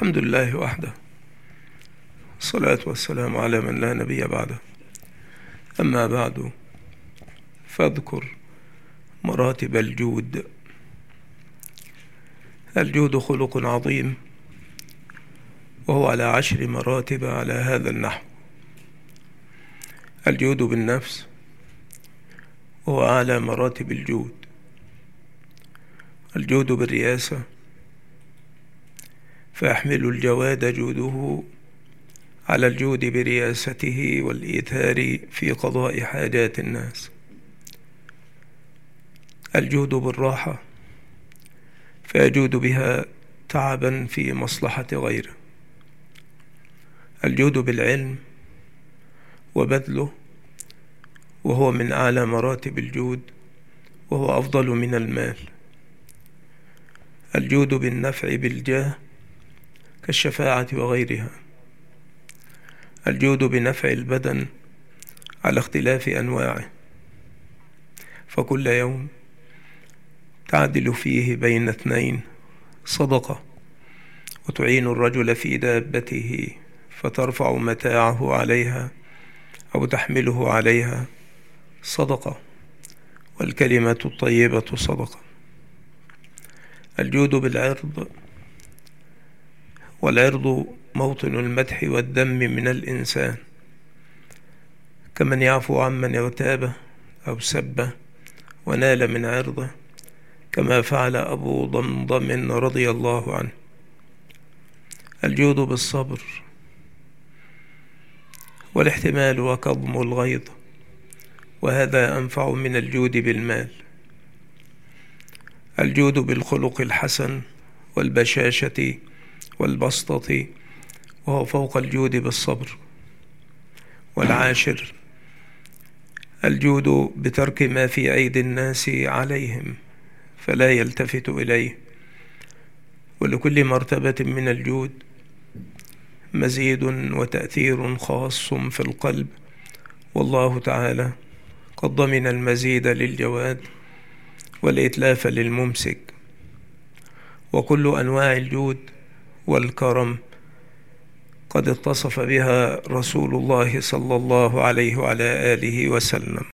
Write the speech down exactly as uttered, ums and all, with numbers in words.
الحمد لله وحده، الصلاة والسلام على من لا نبي بعده. أما بعد، فاذكر مراتب الجود. الجود خلق عظيم، وهو على عشر مراتب على هذا النحو. الجود بالنفس وهو أعلى مراتب الجود. الجود بالرياسة، فيحمل الجواد جوده على الجود برياسته والإيثار في قضاء حاجات الناس. الجود بالراحة، فيجود بها تعبا في مصلحة غيره. الجود بالعلم وبذله، وهو من أعلى مراتب الجود، وهو أفضل من المال. الجود بالنفع بالجاه كالشفاعة وغيرها. الجود بنفع البدن على اختلاف أنواعه، فكل يوم تعدل فيه بين اثنين صدقة، وتعين الرجل في دابته فترفع متاعه عليها أو تحمله عليها صدقة، والكلمة الطيبة صدقة. الجود بالعرض، والعرض موطن المدح والذم من الإنسان، كمن يعفو عمن اغتابه أو سبه ونال من عرضه، كما فعل أبو ضمضم رضي الله عنه. الجود بالصبر والاحتمال وكظم الغيظ، وهذا أنفع من الجود بالمال. الجود بالخلق الحسن والبشاشة والبسطة، وهو فوق الجود بالصبر. والعاشر الجود بترك ما في أيدي الناس عليهم فلا يلتفت إليه. ولكل مرتبة من الجود مزيد وتأثير خاص في القلب، والله تعالى قد ضمن المزيد للجواد والإتلاف للممسك. وكل أنواع الجود والكرم قد اتصف بها رسول الله صلى الله عليه وعلى آله وسلم.